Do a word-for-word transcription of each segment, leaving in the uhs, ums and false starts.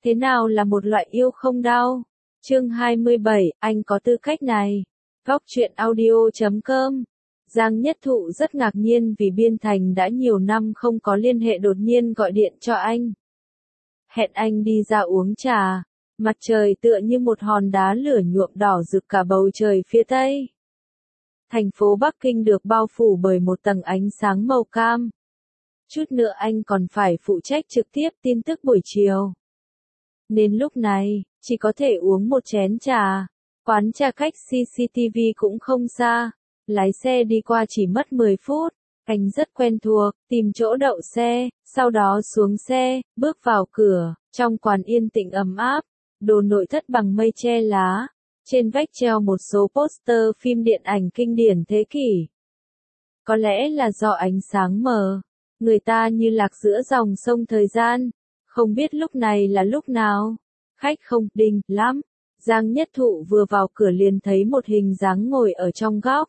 Thế nào là một loại yêu không đau? Chương hai mươi bảy, anh có tư cách này. Góc truyện audio chấm com. Giang Nhất Thụ rất ngạc nhiên vì Biên Thành đã nhiều năm không có liên hệ đột nhiên gọi điện cho anh. Hẹn anh đi ra uống trà. Mặt trời tựa như một hòn đá lửa nhuộm đỏ rực cả bầu trời phía tây. Thành phố Bắc Kinh được bao phủ bởi một tầng ánh sáng màu cam. Chút nữa anh còn phải phụ trách trực tiếp tin tức buổi chiều. Nên lúc này, chỉ có thể uống một chén trà. Quán trà cách xê xê tê vê cũng không xa. Lái xe đi qua chỉ mất mười phút. Anh rất quen thuộc, tìm chỗ đậu xe, sau đó xuống xe, bước vào cửa. Trong quán yên tĩnh ấm áp, đồ nội thất bằng mây che lá. Trên vách treo một số poster phim điện ảnh kinh điển thế kỷ. Có lẽ là do ánh sáng mờ, người ta như lạc giữa dòng sông thời gian, không biết lúc này là lúc nào. Khách không đinh lắm. Giang Nhất Thụ vừa vào cửa liền thấy một hình dáng ngồi ở trong góc.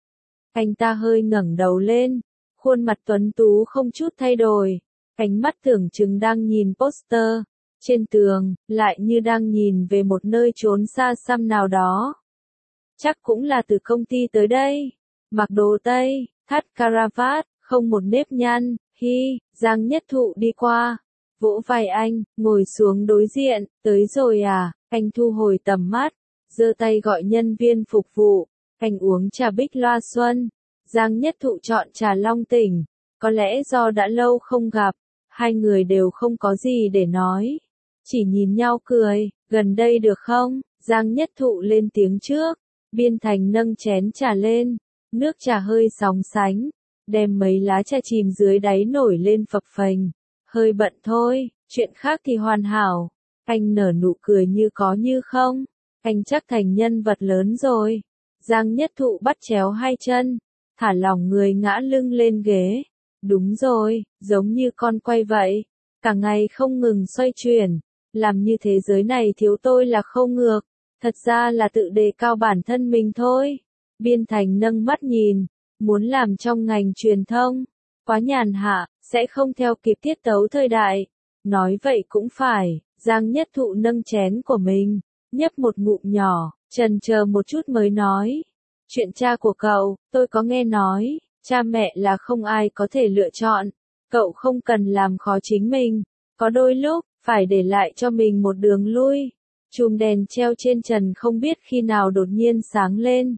Anh ta hơi ngẩng đầu lên, khuôn mặt tuấn tú không chút thay đổi, ánh mắt tưởng chừng đang nhìn poster trên tường, lại như đang nhìn về một nơi trốn xa xăm nào đó. Chắc cũng là từ công ty tới đây. Mặc đồ Tây, thắt caravat, không một nếp nhăn. Hi, Giang Nhất Thụ đi qua, vỗ vai anh, ngồi xuống đối diện. Tới rồi à? Anh thu hồi tầm mắt, giơ tay gọi nhân viên phục vụ. Anh uống trà Bích Loa Xuân. Giang Nhất Thụ chọn trà Long Tỉnh. Có lẽ do đã lâu không gặp, hai người đều không có gì để nói, chỉ nhìn nhau cười. Gần đây được không? Giang Nhất Thụ lên tiếng trước. Biên Thành nâng chén trà lên, nước trà hơi sóng sánh, đem mấy lá trà chìm dưới đáy nổi lên phập phềnh. Hơi bận thôi, chuyện khác thì hoàn hảo. Anh nở nụ cười như có như không. Anh chắc thành nhân vật lớn rồi. Giang Nhất Thụ bắt chéo hai chân, thả lỏng người ngã lưng lên ghế. Đúng rồi, giống như con quay vậy, cả ngày không ngừng xoay chuyển. Làm như thế giới này thiếu tôi là không ngược, thật ra là tự đề cao bản thân mình thôi. Biên Thành nâng mắt nhìn, muốn làm trong ngành truyền thông, quá nhàn hạ, sẽ không theo kịp tiết tấu thời đại. Nói vậy cũng phải. Giang Nhất Thụ nâng chén của mình, nhấp một ngụm nhỏ, chần chờ một chút mới nói. Chuyện cha của cậu, tôi có nghe nói, cha mẹ là không ai có thể lựa chọn. Cậu không cần làm khó chính mình, có đôi lúc, phải để lại cho mình một đường lui. Chùm đèn treo trên trần không biết khi nào đột nhiên sáng lên,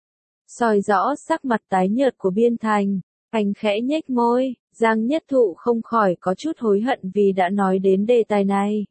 soi rõ sắc mặt tái nhợt của Biên Thành. Anh khẽ nhếch môi. Giang Nhất Thụ không khỏi có chút hối hận vì đã nói đến đề tài này.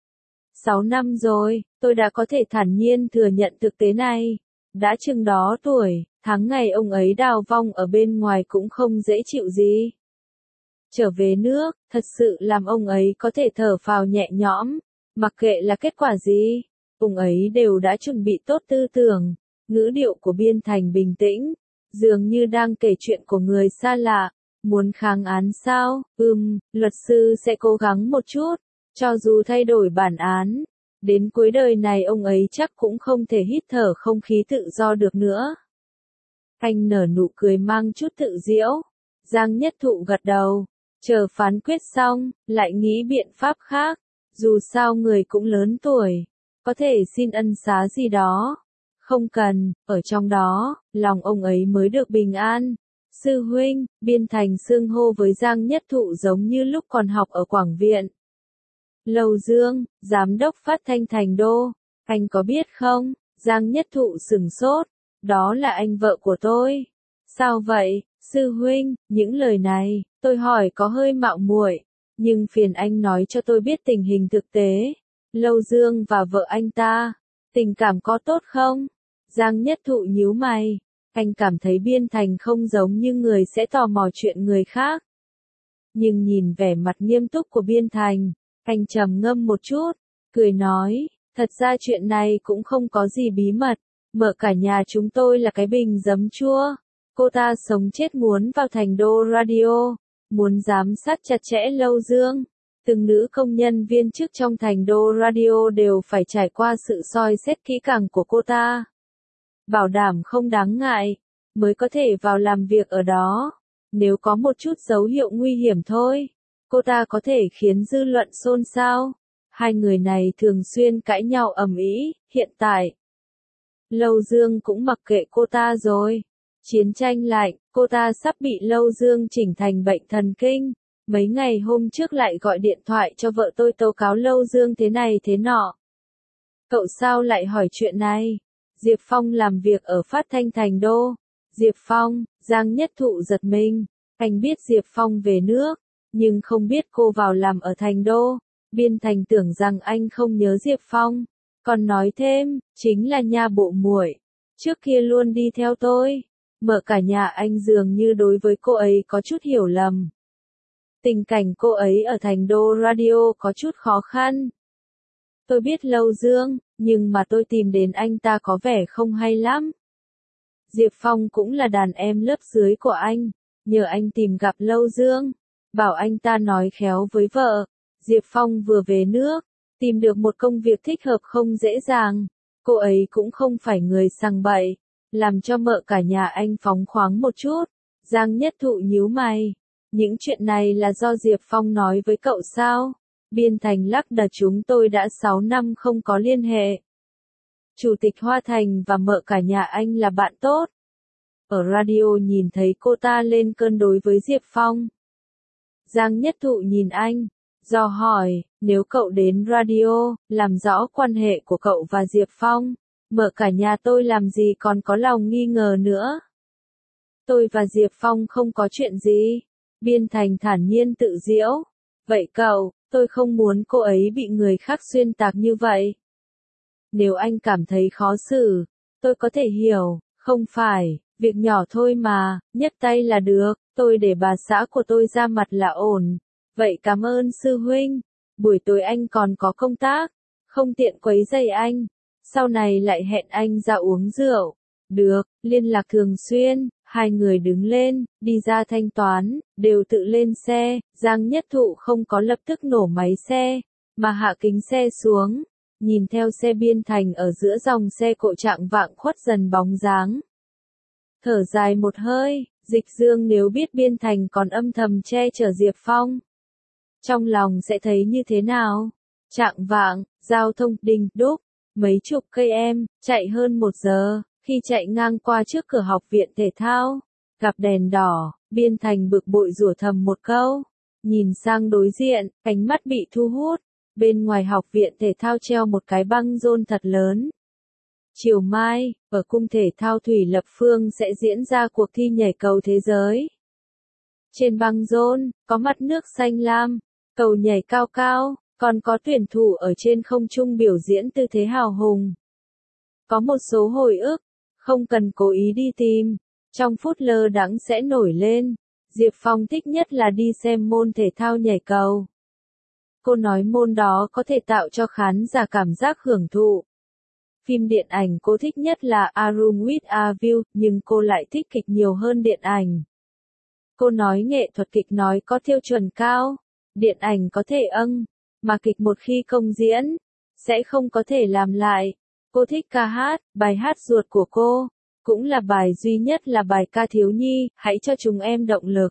Sáu năm rồi, tôi đã có thể thản nhiên thừa nhận thực tế này. Đã chừng đó tuổi, tháng ngày ông ấy đào vong ở bên ngoài cũng không dễ chịu gì. Trở về nước, thật sự làm ông ấy có thể thở phào nhẹ nhõm. Mặc kệ là kết quả gì, ông ấy đều đã chuẩn bị tốt tư tưởng. Ngữ điệu của Biên Thành bình tĩnh, dường như đang kể chuyện của người xa lạ. Muốn kháng án sao? Ừm, luật sư sẽ cố gắng một chút. Cho dù thay đổi bản án, đến cuối đời này ông ấy chắc cũng không thể hít thở không khí tự do được nữa. Anh nở nụ cười mang chút tự giễu. Giang Nhất Thụ gật đầu, chờ phán quyết xong, lại nghĩ biện pháp khác. Dù sao người cũng lớn tuổi, có thể xin ân xá gì đó. Không cần, ở trong đó, lòng ông ấy mới được bình an. Sư huynh, Biên Thành xưng hô với Giang Nhất Thụ giống như lúc còn học ở Quảng Viện. Lầu Dương, giám đốc phát thanh Thành Đô, anh có biết không? Giang Nhất Thụ sửng sốt, đó là anh vợ của tôi. Sao vậy, sư huynh? Những lời này, tôi hỏi có hơi mạo muội, nhưng phiền anh nói cho tôi biết tình hình thực tế. Lầu Dương và vợ anh ta, tình cảm có tốt không? Giang Nhất Thụ nhíu mày. Anh cảm thấy Biên Thành không giống như người sẽ tò mò chuyện người khác. Nhưng nhìn vẻ mặt nghiêm túc của Biên Thành, anh trầm ngâm một chút, cười nói, thật ra chuyện này cũng không có gì bí mật. Mợ cả nhà chúng tôi là cái bình giấm chua. Cô ta sống chết muốn vào Thành Đô Radio, muốn giám sát chặt chẽ Lầu Dương. Từng nữ công nhân viên chức trong Thành Đô Radio đều phải trải qua sự soi xét kỹ càng của cô ta. Bảo đảm không đáng ngại, mới có thể vào làm việc ở đó. Nếu có một chút dấu hiệu nguy hiểm thôi, cô ta có thể khiến dư luận xôn xao. Hai người này thường xuyên cãi nhau ầm ĩ, hiện tại Lâu Dương cũng mặc kệ cô ta rồi. Chiến tranh lạnh, cô ta sắp bị Lâu Dương chỉnh thành bệnh thần kinh. Mấy ngày hôm trước lại gọi điện thoại cho vợ tôi tố cáo Lâu Dương thế này thế nọ. Cậu sao lại hỏi chuyện này? Diệp Phong làm việc ở Phát Thanh Thành Đô. Diệp Phong, Giang Nhất Thụ giật mình. Anh biết Diệp Phong về nước, nhưng không biết cô vào làm ở Thành Đô. Biên Thành tưởng rằng anh không nhớ Diệp Phong. Còn nói thêm, chính là nha bộ muội. Trước kia luôn đi theo tôi. Mợ cả nhà anh dường như đối với cô ấy có chút hiểu lầm. Tình cảnh cô ấy ở Thành Đô Radio có chút khó khăn. Tôi biết Lâu Dương, nhưng mà tôi tìm đến anh ta có vẻ không hay lắm. Diệp Phong cũng là đàn em lớp dưới của anh, nhờ anh tìm gặp Lâu Dương, bảo anh ta nói khéo với vợ. Diệp Phong vừa về nước, tìm được một công việc thích hợp không dễ dàng. Cô ấy cũng không phải người sằng bậy, làm cho mợ cả nhà anh phóng khoáng một chút. Giang Nhất Thụ nhíu mày. Những chuyện này là do Diệp Phong nói với cậu sao? Biên Thành lắc đầu, chúng tôi đã sáu năm không có liên hệ. Chủ tịch Hoa Thành và mợ cả nhà anh là bạn tốt. Ở radio nhìn thấy cô ta lên cơn đối với Diệp Phong. Giang Nhất Thụ nhìn anh, dò hỏi, nếu cậu đến radio, làm rõ quan hệ của cậu và Diệp Phong, mợ cả nhà tôi làm gì còn có lòng nghi ngờ nữa. Tôi và Diệp Phong không có chuyện gì. Biên Thành thản nhiên tự giễu. Vậy cậu, tôi không muốn cô ấy bị người khác xuyên tạc như vậy. Nếu anh cảm thấy khó xử, tôi có thể hiểu, không phải, việc nhỏ thôi mà, nhấc tay là được, tôi để bà xã của tôi ra mặt là ổn. Vậy cảm ơn sư huynh, buổi tối anh còn có công tác, không tiện quấy rầy anh, sau này lại hẹn anh ra uống rượu. Được, liên lạc thường xuyên. Hai người đứng lên, đi ra thanh toán, đều tự lên xe. Giang Nhất Thụ không có lập tức nổ máy xe, mà hạ kính xe xuống, nhìn theo xe Biên Thành ở giữa dòng xe cộ trạng vạng khuất dần bóng dáng. Thở dài một hơi, Dịch Dương nếu biết Biên Thành còn âm thầm che chở Diệp Phong, trong lòng sẽ thấy như thế nào? Trạng vạng, giao thông đình đúc, mấy chục cây em, chạy hơn một giờ. Khi chạy ngang qua trước cửa học viện thể thao, gặp đèn đỏ, Biên Thành bực bội rủa thầm một câu. Nhìn sang đối diện, ánh mắt bị thu hút. Bên ngoài học viện thể thao treo một cái băng rôn thật lớn. Chiều mai, ở cung thể thao Thủy Lập Phương sẽ diễn ra cuộc thi nhảy cầu thế giới. Trên băng rôn, có mặt nước xanh lam, cầu nhảy cao cao, còn có tuyển thủ ở trên không trung biểu diễn tư thế hào hùng. Có một số hồi ức, không cần cố ý đi tìm, trong phút lơ đãng sẽ nổi lên. Diệp Phong thích nhất là đi xem môn thể thao nhảy cầu. Cô nói môn đó có thể tạo cho khán giả cảm giác hưởng thụ. Phim điện ảnh cô thích nhất là A Room with a View, nhưng cô lại thích kịch nhiều hơn điện ảnh. Cô nói nghệ thuật kịch nói có tiêu chuẩn cao, điện ảnh có thể âng, mà kịch một khi công diễn, sẽ không có thể làm lại. Cô thích ca hát, bài hát ruột của cô, cũng là bài duy nhất là bài ca thiếu nhi, hãy cho chúng em động lực.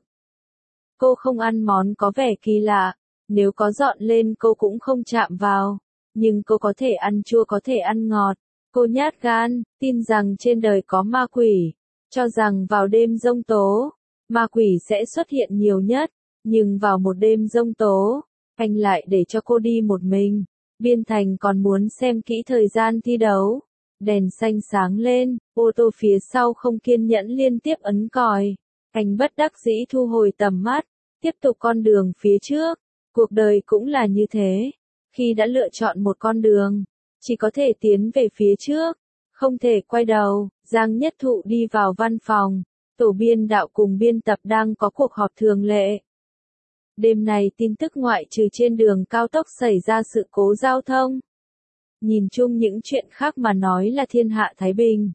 Cô không ăn món có vẻ kỳ lạ, nếu có dọn lên cô cũng không chạm vào, nhưng cô có thể ăn chua có thể ăn ngọt. Cô nhát gan, tin rằng trên đời có ma quỷ, cho rằng vào đêm giông tố, ma quỷ sẽ xuất hiện nhiều nhất, nhưng vào một đêm giông tố, anh lại để cho cô đi một mình. Biên Thành còn muốn xem kỹ thời gian thi đấu. Đèn xanh sáng lên, ô tô phía sau không kiên nhẫn liên tiếp ấn còi. Anh bất đắc dĩ thu hồi tầm mắt, tiếp tục con đường phía trước. Cuộc đời cũng là như thế. Khi đã lựa chọn một con đường, chỉ có thể tiến về phía trước, không thể quay đầu. Giang Nhất Thụ đi vào văn phòng. Tổ biên đạo cùng biên tập đang có cuộc họp thường lệ. Đêm này tin tức ngoại trừ trên đường cao tốc xảy ra sự cố giao thông. Nhìn chung những chuyện khác mà nói là thiên hạ thái bình.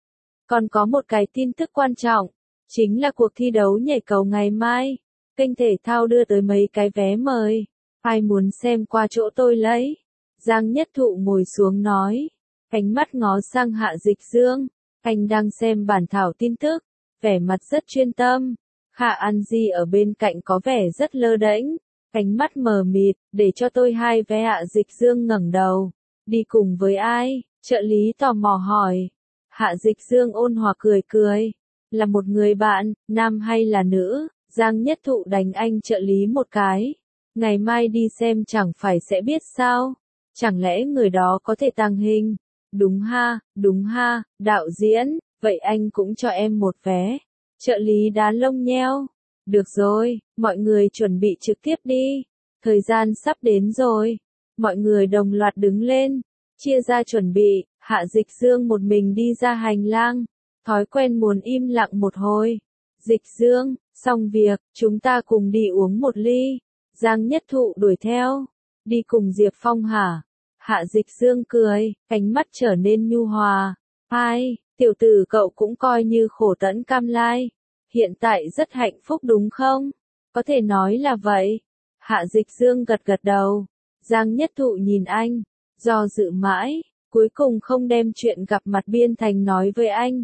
Còn có một cái tin tức quan trọng, chính là cuộc thi đấu nhảy cầu ngày mai. Kênh thể thao đưa tới mấy cái vé mời. Ai muốn xem qua chỗ tôi lấy. Giang Nhất Thụ ngồi xuống nói. Ánh mắt ngó sang Hạ Dịch Dương. Anh đang xem bản thảo tin tức. Vẻ mặt rất chuyên tâm. Hạ An Di ở bên cạnh có vẻ rất lơ đễnh. ánh mắt mờ mịt, để cho tôi hai vé. Hạ Dịch Dương ngẩng đầu. Đi cùng với ai? Trợ lý tò mò hỏi. Hạ Dịch Dương ôn hòa cười cười. Là một người bạn, nam hay là nữ? Giang Nhất Thụ đánh anh trợ lý một cái. Ngày mai đi xem chẳng phải sẽ biết sao? Chẳng lẽ người đó có thể tàng hình? Đúng ha, đúng ha, đạo diễn, vậy anh cũng cho em một vé. Trợ lý đá lông nheo. Được rồi, mọi người chuẩn bị trực tiếp đi. Thời gian sắp đến rồi. Mọi người đồng loạt đứng lên, chia ra chuẩn bị. Hạ Dịch Dương một mình đi ra hành lang. Thói quen muốn im lặng một hồi. Dịch Dương, xong việc, chúng ta cùng đi uống một ly. Giang Nhất Thụ đuổi theo. Đi cùng Diệp Phong hả? Hạ Dịch Dương cười, ánh mắt trở nên nhu hòa. Ai, tiểu tử cậu cũng coi như khổ tẫn cam lai. Hiện tại rất hạnh phúc đúng không? Có thể nói là vậy. Hạ Dịch Dương gật gật đầu. Giang Nhất Thụ nhìn anh, do dự mãi, cuối cùng không đem chuyện gặp mặt Biên Thành nói với anh.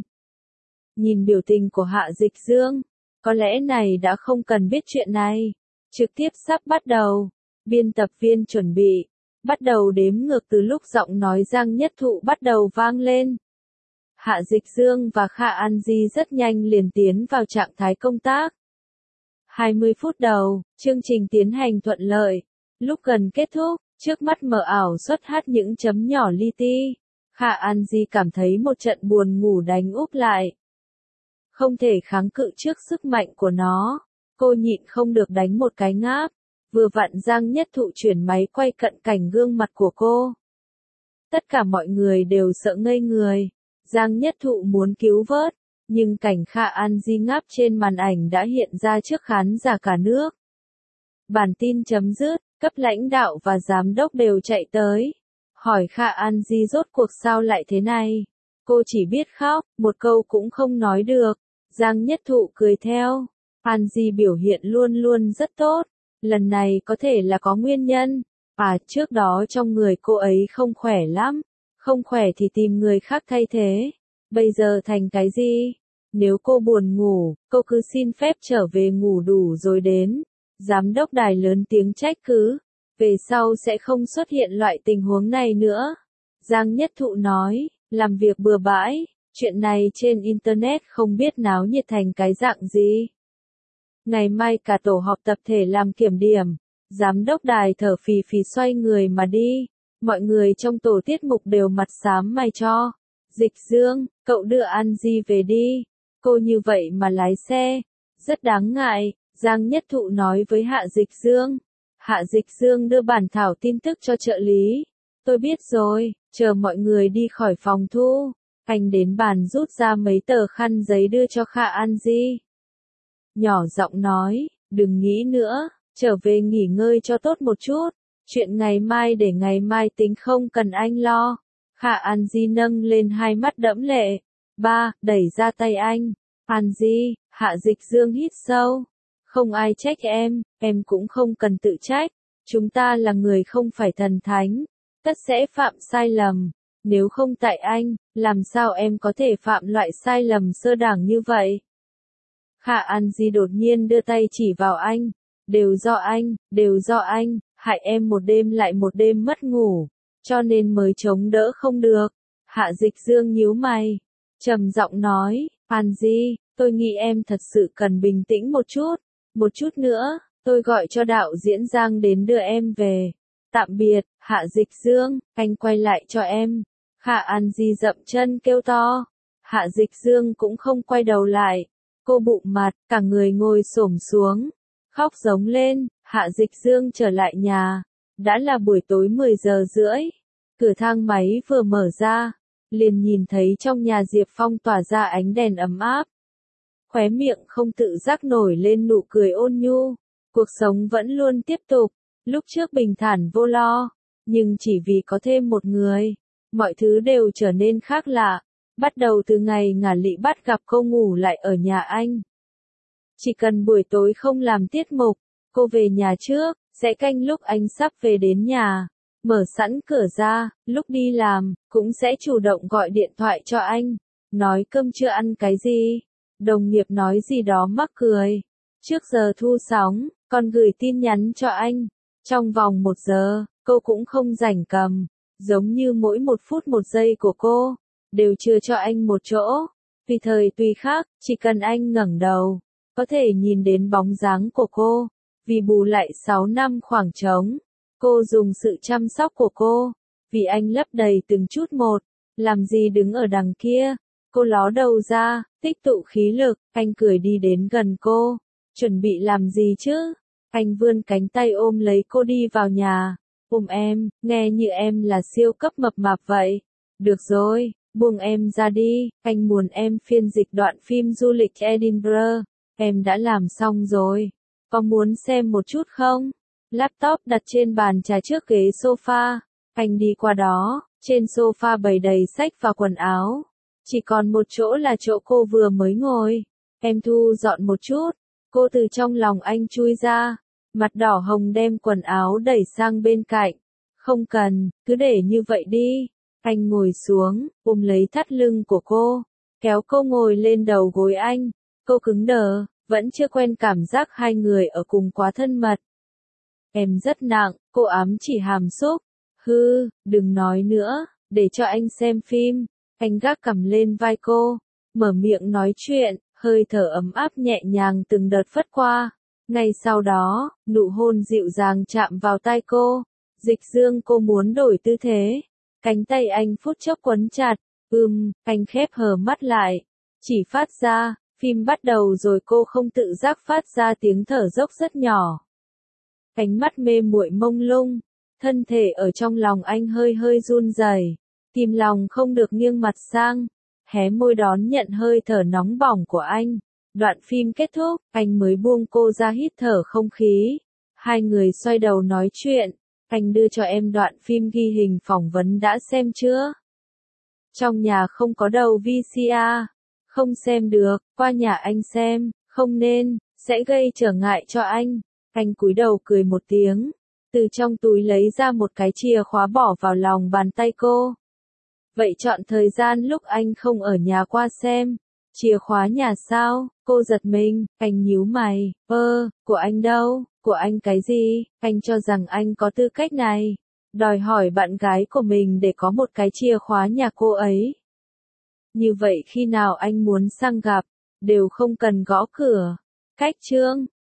Nhìn biểu tình của Hạ Dịch Dương, có lẽ này đã không cần biết chuyện này. Trực tiếp sắp bắt đầu. Biên tập viên chuẩn bị. Bắt đầu đếm ngược từ lúc giọng nói Giang Nhất Thụ bắt đầu vang lên. Hạ Dịch Dương và Kha An Di rất nhanh liền tiến vào trạng thái công tác. hai mươi phút đầu, chương trình tiến hành thuận lợi. Lúc gần kết thúc, trước mắt mờ ảo xuất hát những chấm nhỏ li ti. Kha An Di cảm thấy một trận buồn ngủ đánh úp lại. Không thể kháng cự trước sức mạnh của nó. Cô nhịn không được đánh một cái ngáp. Vừa vặn Giang Nhất Thụ chuyển máy quay cận cảnh gương mặt của cô. Tất cả mọi người đều sợ ngây người. Giang Nhất Thụ muốn cứu vớt, nhưng cảnh Kha An Di ngáp trên màn ảnh đã hiện ra trước khán giả cả nước. Bản tin chấm dứt, cấp lãnh đạo và giám đốc đều chạy tới. Hỏi Kha An Di rốt cuộc sao lại thế này. Cô chỉ biết khóc, một câu cũng không nói được. Giang Nhất Thụ cười theo. An Di biểu hiện luôn luôn rất tốt. Lần này có thể là có nguyên nhân. À, trước đó trong người cô ấy không khỏe lắm. Không khỏe thì tìm người khác thay thế. Bây giờ thành cái gì? Nếu cô buồn ngủ, cô cứ xin phép trở về ngủ đủ rồi đến. Giám đốc đài lớn tiếng trách cứ. Về sau sẽ không xuất hiện loại tình huống này nữa. Giang Nhất Thụ nói, làm việc bừa bãi. Chuyện này trên Internet không biết náo nhiệt thành cái dạng gì. Ngày mai cả tổ họp tập thể làm kiểm điểm. Giám đốc đài thở phì phì xoay người mà đi. Mọi người trong tổ tiết mục đều mặt xám mày cho. Dịch Dương, cậu đưa An Di về đi. Cô như vậy mà lái xe. Rất đáng ngại, Giang Nhất Thụ nói với Hạ Dịch Dương. Hạ Dịch Dương đưa bản thảo tin tức cho trợ lý. Tôi biết rồi, chờ mọi người đi khỏi phòng thu. Anh đến bàn rút ra mấy tờ khăn giấy đưa cho Kha An Di. Nhỏ giọng nói, đừng nghĩ nữa, trở về nghỉ ngơi cho tốt một chút. Chuyện ngày mai để ngày mai tính không cần anh lo. Kha An Di nâng lên hai mắt đẫm lệ. Ba, đẩy ra tay anh. An Di, Hạ Dịch Dương hít sâu. Không ai trách em, em cũng không cần tự trách. Chúng ta là người không phải thần thánh. Tất sẽ phạm sai lầm. Nếu không tại anh, làm sao em có thể phạm loại sai lầm sơ đẳng như vậy? Kha An Di đột nhiên đưa tay chỉ vào anh. Đều do anh, đều do anh, hại em một đêm lại một đêm mất ngủ. Cho nên mới chống đỡ không được. Hạ Dịch Dương nhíu mày. Trầm giọng nói, An Di, tôi nghĩ em thật sự cần bình tĩnh một chút. Một chút nữa, tôi gọi cho đạo diễn Giang đến đưa em về. Tạm biệt, Hạ Dịch Dương, anh quay lại cho em. Kha An Di dậm chân kêu to. Hạ Dịch Dương cũng không quay đầu lại. Cô bụng mặt, cả người ngồi xổm xuống. Khóc giống lên, Hạ Dịch Dương trở lại nhà. Đã là buổi tối mười giờ rưỡi. Cửa thang máy vừa mở ra. Liền nhìn thấy trong nhà Diệp Phong tỏa ra ánh đèn ấm áp. Khóe miệng không tự giác nổi lên nụ cười ôn nhu. Cuộc sống vẫn luôn tiếp tục. Lúc trước bình thản vô lo. Nhưng chỉ vì có thêm một người. Mọi thứ đều trở nên khác lạ. Bắt đầu từ ngày Ngả Lị bắt gặp cô ngủ lại ở nhà anh. Chỉ cần buổi tối không làm tiết mục, cô về nhà trước, sẽ canh lúc anh sắp về đến nhà. Mở sẵn cửa ra, lúc đi làm, cũng sẽ chủ động gọi điện thoại cho anh. Nói cơm chưa ăn cái gì. Đồng nghiệp nói gì đó mắc cười. Trước giờ thu sóng, con gửi tin nhắn cho anh. Trong vòng một giờ, cô cũng không rảnh cầm. Giống như mỗi một phút một giây của cô, đều chừa cho anh một chỗ. Tùy thời tùy khác, chỉ cần anh ngẩng đầu, có thể nhìn đến bóng dáng của cô. Vì bù lại sáu năm khoảng trống, cô dùng sự chăm sóc của cô. Vì anh lấp đầy từng chút một, làm gì đứng ở đằng kia. Cô ló đầu ra, tích tụ khí lực, anh cười đi đến gần cô. Chuẩn bị làm gì chứ? Anh vươn cánh tay ôm lấy cô đi vào nhà. Ôm em, nghe như em là siêu cấp mập mạp vậy. Được rồi, buông em ra đi, anh muốn em phiên dịch đoạn phim du lịch Edinburgh. Em đã làm xong rồi. Có muốn xem một chút không? Laptop đặt trên bàn trà trước ghế sofa. Anh đi qua đó, trên sofa bày đầy sách và quần áo. Chỉ còn một chỗ là chỗ cô vừa mới ngồi. Em thu dọn một chút. Cô từ trong lòng anh chui ra. Mặt đỏ hồng đem quần áo đẩy sang bên cạnh. Không cần, cứ để như vậy đi. Anh ngồi xuống, ôm lấy thắt lưng của cô. Kéo cô ngồi lên đầu gối anh. Cô cứng đờ, vẫn chưa quen cảm giác hai người ở cùng quá thân mật. Em rất nặng, cô ám chỉ hàm xúc. Hư, đừng nói nữa, để cho anh xem phim. Anh gác cằm lên vai cô, mở miệng nói chuyện, hơi thở ấm áp nhẹ nhàng từng đợt phất qua. Ngay sau đó, nụ hôn dịu dàng chạm vào tai cô. Dịch dương cô muốn đổi tư thế. Cánh tay anh phút chốc quấn chặt. Ừm, anh khép hờ mắt lại. Chỉ phát ra, phim bắt đầu rồi cô không tự giác phát ra tiếng thở dốc rất nhỏ. Cánh mắt mê muội mông lung. Thân thể ở trong lòng anh hơi hơi run rẩy. Kìm lòng không được nghiêng mặt sang. Hé môi đón nhận hơi thở nóng bỏng của anh. Đoạn phim kết thúc, anh mới buông cô ra hít thở không khí. Hai người xoay đầu nói chuyện. Anh đưa cho em đoạn phim ghi hình phỏng vấn đã xem chưa? Trong nhà không có đầu vê xê a. Không xem được, qua nhà anh xem, không nên, sẽ gây trở ngại cho anh. Anh cúi đầu cười một tiếng. Từ trong túi lấy ra một cái chìa khóa bỏ vào lòng bàn tay cô. Vậy chọn thời gian lúc anh không ở nhà qua xem. Chìa khóa nhà sao? Cô giật mình, anh nhíu mày. Ơ, của anh đâu? Của anh cái gì? Anh cho rằng anh có tư cách này. Đòi hỏi bạn gái của mình để có một cái chìa khóa nhà cô ấy. Như vậy khi nào anh muốn sang gặp, đều không cần gõ cửa. Cách chương